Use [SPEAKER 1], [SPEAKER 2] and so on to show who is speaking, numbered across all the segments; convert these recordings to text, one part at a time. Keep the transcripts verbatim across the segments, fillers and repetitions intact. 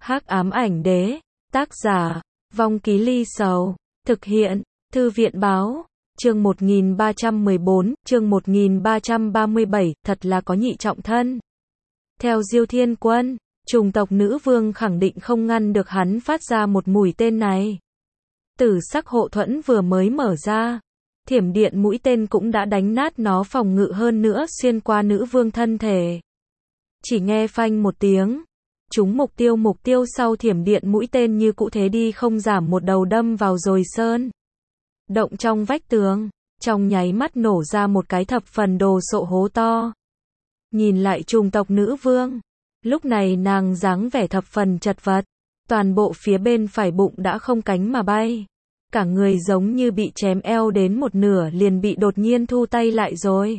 [SPEAKER 1] Hắc ám ảnh đế, tác giả, Vong Ký Ly Sầu, thực hiện, Thư viện báo, chương một nghìn ba trăm mười bốn, chương một nghìn ba trăm ba mươi bảy, thật là có nhị trọng thân. Theo Diêu Thiên Quân, chủng tộc nữ vương khẳng định không ngăn được hắn phát ra một mũi tên này. Tử sắc hộ thuẫn vừa mới mở ra, thiểm điện mũi tên cũng đã đánh nát nó phòng ngự, hơn nữa xuyên qua nữ vương thân thể. Chỉ nghe phanh một tiếng, chúng mục tiêu mục tiêu sau thiểm điện mũi tên như cũ thế đi không giảm một đầu đâm vào rồi sơn động trong vách tường, trong nháy mắt nổ ra một cái thập phần đồ sộ hố to. Nhìn lại chủng tộc nữ vương, lúc này nàng dáng vẻ thập phần chật vật, toàn bộ phía bên phải bụng đã không cánh mà bay, cả người giống như bị chém eo đến một nửa liền bị đột nhiên thu tay lại rồi.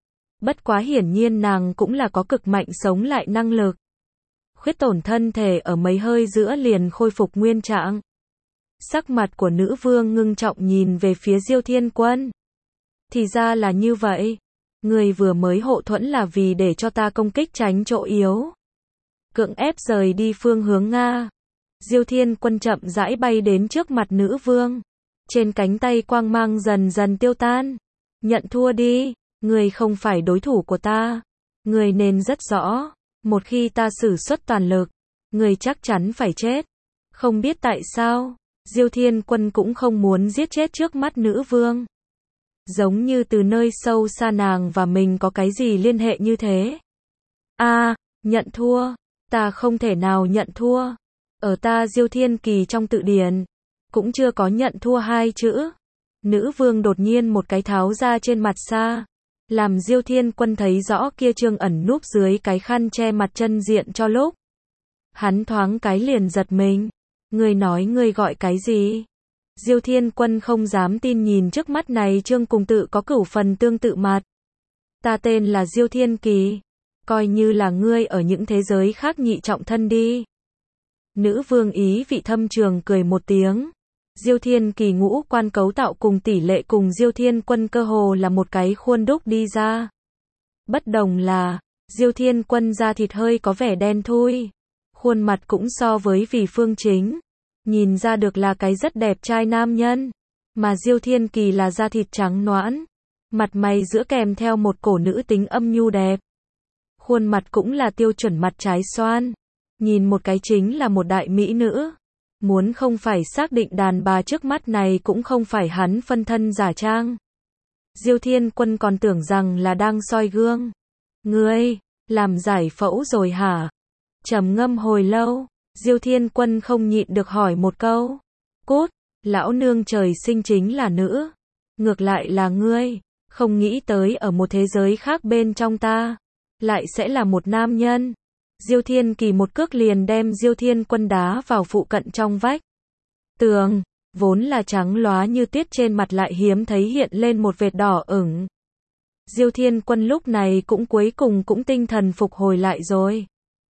[SPEAKER 1] Bất quá hiển nhiên nàng cũng là có cực mạnh sống lại năng lực. Khuyết tổn thân thể ở mấy hơi giữa liền khôi phục nguyên trạng. Sắc mặt của nữ vương ngưng trọng nhìn về phía Diêu Thiên Quân. Thì ra là như vậy. Người vừa mới hộ thuẫn là vì để cho ta công kích tránh chỗ yếu. Cưỡng ép rời đi phương hướng Nga. Diêu Thiên Quân chậm rãi bay đến trước mặt nữ vương. Trên cánh tay quang mang dần dần tiêu tan. Nhận thua đi, người không phải đối thủ của ta. Người nên rất rõ. Một khi ta sử xuất toàn lực, người chắc chắn phải chết. Không biết tại sao, Diêu Thiên Quân cũng không muốn giết chết trước mắt nữ vương. Giống như từ nơi sâu xa nàng và mình có cái gì liên hệ như thế. A, à, nhận thua, ta không thể nào nhận thua. Ở ta Diêu Thiên Kỳ trong tự điển, cũng chưa có nhận thua hai chữ. Nữ vương đột nhiên một cái tháo ra trên mặt xa. Làm Diêu Thiên Quân thấy rõ kia trương ẩn núp dưới cái khăn che mặt chân diện cho lúc. Hắn thoáng cái liền giật mình. Ngươi nói ngươi gọi cái gì? Diêu Thiên Quân không dám tin nhìn trước mắt này trương cùng tự có cửu phần tương tự mặt. Ta tên là Diêu Thiên Kỳ. Coi như là ngươi ở những thế giới khác nhị trọng thân đi. Nữ vương ý vị thâm trường cười một tiếng. Diêu Thiên Kỳ ngũ quan cấu tạo cùng tỷ lệ cùng Diêu Thiên Quân cơ hồ là một cái khuôn đúc đi ra. Bất đồng là, Diêu Thiên Quân da thịt hơi có vẻ đen thui. Khuôn mặt cũng so với Vì Phương Chính. Nhìn ra được là cái rất đẹp trai nam nhân. Mà Diêu Thiên Kỳ là da thịt trắng nõn. Mặt mày giữa kèm theo một cổ nữ tính âm nhu đẹp. Khuôn mặt cũng là tiêu chuẩn mặt trái xoan. Nhìn một cái chính là một đại mỹ nữ. Muốn không phải xác định đàn bà trước mắt này cũng không phải hắn phân thân giả trang. Diêu Thiên Quân còn tưởng rằng là đang soi gương. Ngươi, làm giải phẫu rồi hả? Trầm ngâm hồi lâu, Diêu Thiên Quân không nhịn được hỏi một câu. Cút, lão nương trời sinh chính là nữ. Ngược lại là ngươi, không nghĩ tới ở một thế giới khác bên trong ta, lại sẽ là một nam nhân. Diêu Thiên Kỳ một cước liền đem Diêu Thiên Quân đá vào phụ cận trong vách tường, vốn là trắng lóa như tuyết trên mặt lại hiếm thấy hiện lên một vệt đỏ ửng. Diêu Thiên Quân lúc này cũng cuối cùng cũng tinh thần phục hồi lại rồi.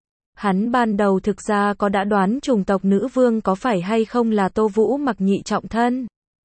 [SPEAKER 1] Hắn ban đầu thực ra có đã đoán chủng tộc nữ vương có phải hay không là Tô Vũ Mặc nhị trọng thân.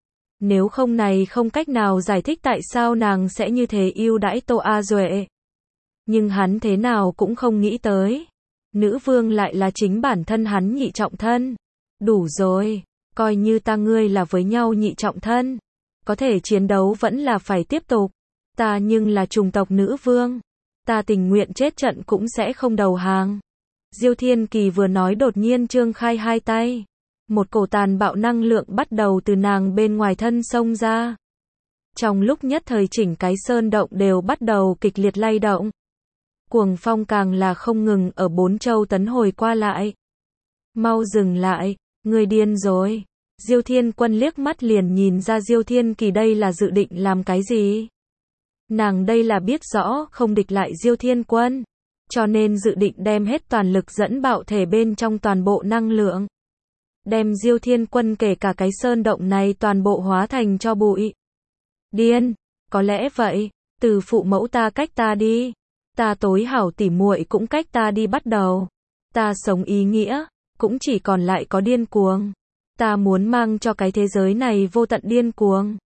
[SPEAKER 1] Nếu không này không cách nào giải thích tại sao nàng sẽ như thế yêu đãi Tô A Duệ. Nhưng hắn thế nào cũng không nghĩ tới. Nữ vương lại là chính bản thân hắn nhị trọng thân. Đủ rồi, coi như ta ngươi là với nhau nhị trọng thân. Có thể chiến đấu vẫn là phải tiếp tục. Ta nhưng là chủng tộc nữ vương. Ta tình nguyện chết trận cũng sẽ không đầu hàng. Diêu Thiên Kỳ vừa nói đột nhiên trương khai hai tay. Một cổ tàn bạo năng lượng bắt đầu từ nàng bên ngoài thân xông ra. Trong lúc nhất thời chỉnh cái sơn động đều bắt đầu kịch liệt lay động. Cuồng phong càng là không ngừng ở bốn châu tấn hồi qua lại. Mau dừng lại, người điên rồi. Diêu Thiên Quân liếc mắt liền nhìn ra Diêu Thiên Kỳ đây là dự định làm cái gì. Nàng đây là biết rõ không địch lại Diêu Thiên Quân. Cho nên dự định đem hết toàn lực dẫn bạo thể bên trong toàn bộ năng lượng. Đem Diêu Thiên Quân kể cả cái sơn động này toàn bộ hóa thành cho bụi. Điên, có lẽ vậy, từ phụ mẫu ta cách ta đi. Ta tối hảo tỉ muội cũng cách ta đi bắt đầu. Ta sống ý nghĩa, cũng chỉ còn lại có điên cuồng. Ta muốn mang cho cái thế giới này vô tận điên cuồng.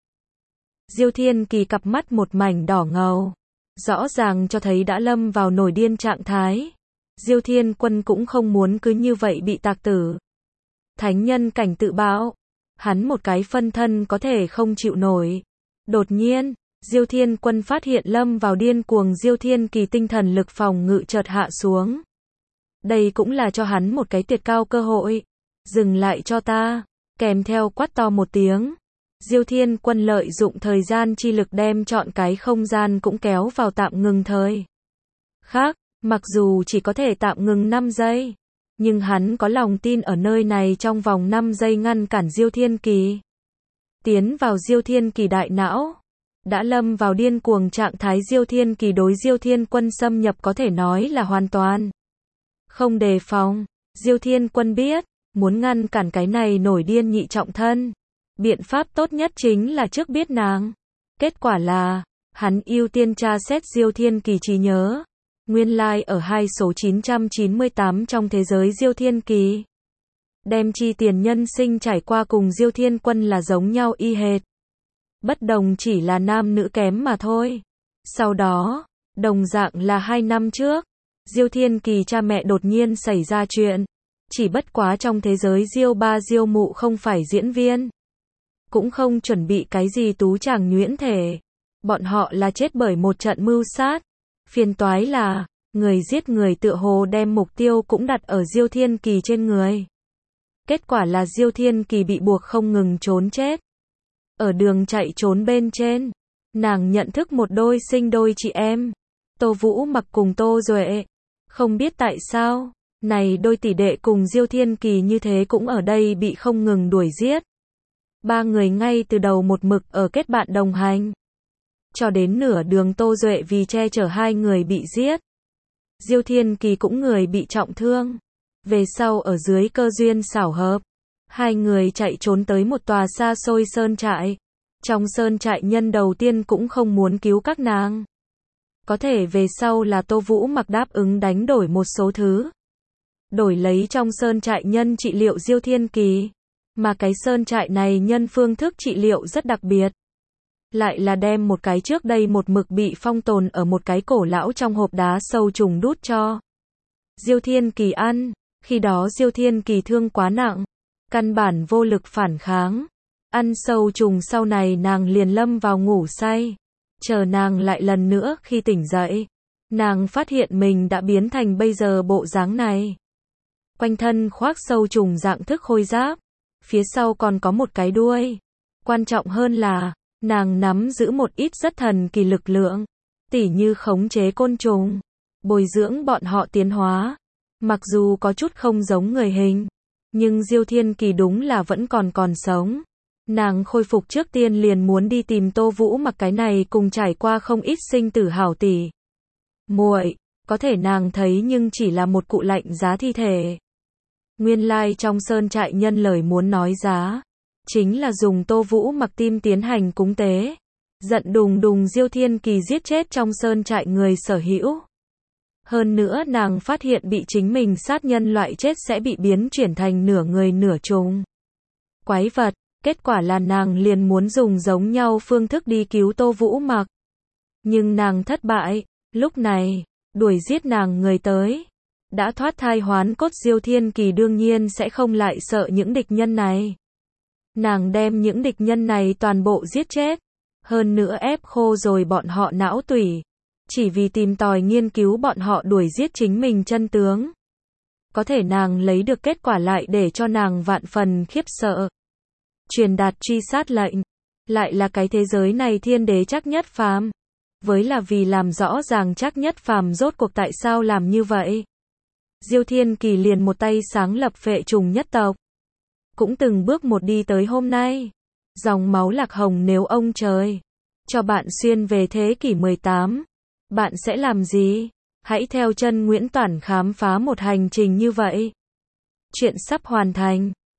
[SPEAKER 1] Diêu Thiên Kỳ cặp mắt một mảnh đỏ ngầu. Rõ ràng cho thấy đã lâm vào nổi điên trạng thái. Diêu Thiên Quân cũng không muốn cứ như vậy bị tạc tử. Thánh nhân cảnh tự bạo, hắn một cái phân thân có thể không chịu nổi. Đột nhiên, Diêu Thiên Quân phát hiện lâm vào điên cuồng Diêu Thiên Kỳ tinh thần lực phòng ngự chợt hạ xuống. Đây cũng là cho hắn một cái tuyệt cao cơ hội. Dừng lại cho ta, kèm theo quát to một tiếng. Diêu Thiên Quân lợi dụng thời gian chi lực đem chọn cái không gian cũng kéo vào tạm ngừng thời. Khác, mặc dù chỉ có thể tạm ngừng năm giây, nhưng hắn có lòng tin ở nơi này trong vòng năm giây ngăn cản Diêu Thiên Kỳ. Tiến vào Diêu Thiên Kỳ đại não. Đã lâm vào điên cuồng trạng thái Diêu Thiên Kỳ đối Diêu Thiên Quân xâm nhập có thể nói là hoàn toàn không đề phòng. Diêu Thiên Quân biết, muốn ngăn cản cái này nổi điên nhị trọng thân, biện pháp tốt nhất chính là trước biết nàng. Kết quả là, hắn ưu tiên tra xét Diêu Thiên Kỳ trí nhớ. Nguyên lai like ở hai số chín trăm chín mươi tám trong thế giới Diêu Thiên Kỳ. Đem chi tiền nhân sinh trải qua cùng Diêu Thiên Quân là giống nhau y hệt. Bất đồng chỉ là nam nữ kém mà thôi. Sau đó, đồng dạng là hai năm trước, Diêu Thiên Kỳ cha mẹ đột nhiên xảy ra chuyện. Chỉ bất quá trong thế giới Diêu ba Diêu mụ không phải diễn viên. Cũng không chuẩn bị cái gì tú chàng nhuyễn thể. Bọn họ là chết bởi một trận mưu sát. Phiền toái là, người giết người tựa hồ đem mục tiêu cũng đặt ở Diêu Thiên Kỳ trên người. Kết quả là Diêu Thiên Kỳ bị buộc không ngừng trốn chết. Ở đường chạy trốn bên trên, nàng nhận thức một đôi sinh đôi chị em. Tô Vũ Mặc cùng Tô Duệ. Không biết tại sao, này đôi tỷ đệ cùng Diêu Thiên Kỳ như thế cũng ở đây bị không ngừng đuổi giết. Ba người ngay từ đầu một mực ở kết bạn đồng hành. Cho đến nửa đường Tô Duệ vì che chở hai người bị giết. Diêu Thiên Kỳ cũng người bị trọng thương. Về sau ở dưới cơ duyên xảo hợp, hai người chạy trốn tới một tòa xa xôi sơn trại. Trong sơn trại nhân đầu tiên cũng không muốn cứu các nàng. Có thể về sau là Tô Vũ Mặc đáp ứng đánh đổi một số thứ. Đổi lấy trong sơn trại nhân trị liệu Diêu Thiên Kỳ. Mà cái sơn trại này nhân phương thức trị liệu rất đặc biệt. Lại là đem một cái trước đây một mực bị phong tồn ở một cái cổ lão trong hộp đá sâu trùng đút cho Diêu Thiên Kỳ ăn. Khi đó Diêu Thiên Kỳ thương quá nặng, căn bản vô lực phản kháng. Ăn sâu trùng sau này nàng liền lâm vào ngủ say. Chờ nàng lại lần nữa khi tỉnh dậy, nàng phát hiện mình đã biến thành bây giờ bộ dáng này. Quanh thân khoác sâu trùng dạng thức khôi giáp, phía sau còn có một cái đuôi. Quan trọng hơn là, nàng nắm giữ một ít rất thần kỳ lực lượng, tỉ như khống chế côn trùng, bồi dưỡng bọn họ tiến hóa. Mặc dù có chút không giống người hình, nhưng Diêu Thiên Kỳ đúng là vẫn còn còn sống. Nàng khôi phục trước tiên liền muốn đi tìm Tô Vũ Mặc cái này cùng trải qua không ít sinh tử hảo tỷ muội, có thể nàng thấy nhưng chỉ là một cụ lạnh giá thi thể. Nguyên lai like trong sơn trại nhân lời muốn nói giá, chính là dùng Tô Vũ Mặc tim tiến hành cúng tế. Giận đùng đùng Diêu Thiên Kỳ giết chết trong sơn trại người sở hữu. Hơn nữa nàng phát hiện bị chính mình sát nhân loại chết sẽ bị biến chuyển thành nửa người nửa trùng quái vật. Kết quả là nàng liền muốn dùng giống nhau phương thức đi cứu Tô Vũ Mặc. Nhưng nàng thất bại. Lúc này, đuổi giết nàng người tới. Đã thoát thai hoán cốt Diêu Thiên Kỳ đương nhiên sẽ không lại sợ những địch nhân này. Nàng đem những địch nhân này toàn bộ giết chết. Hơn nữa ép khô rồi bọn họ não tủy. Chỉ vì tìm tòi nghiên cứu bọn họ đuổi giết chính mình chân tướng. Có thể nàng lấy được kết quả lại để cho nàng vạn phần khiếp sợ. Truyền đạt truy sát lệnh, lại là cái thế giới này thiên đế Trác Nhất Phàm. Với là vì làm rõ ràng Trác Nhất Phàm rốt cuộc tại sao làm như vậy. Diêu Thiên Kỳ liền một tay sáng lập phệ trùng nhất tộc. Cũng từng bước một đi tới hôm nay. Dòng máu lạc hồng nếu ông trời cho bạn xuyên về thế kỷ mười tám, bạn sẽ làm gì? Hãy theo chân Nguyễn Toản khám phá một hành trình như vậy. Chuyện sắp hoàn thành.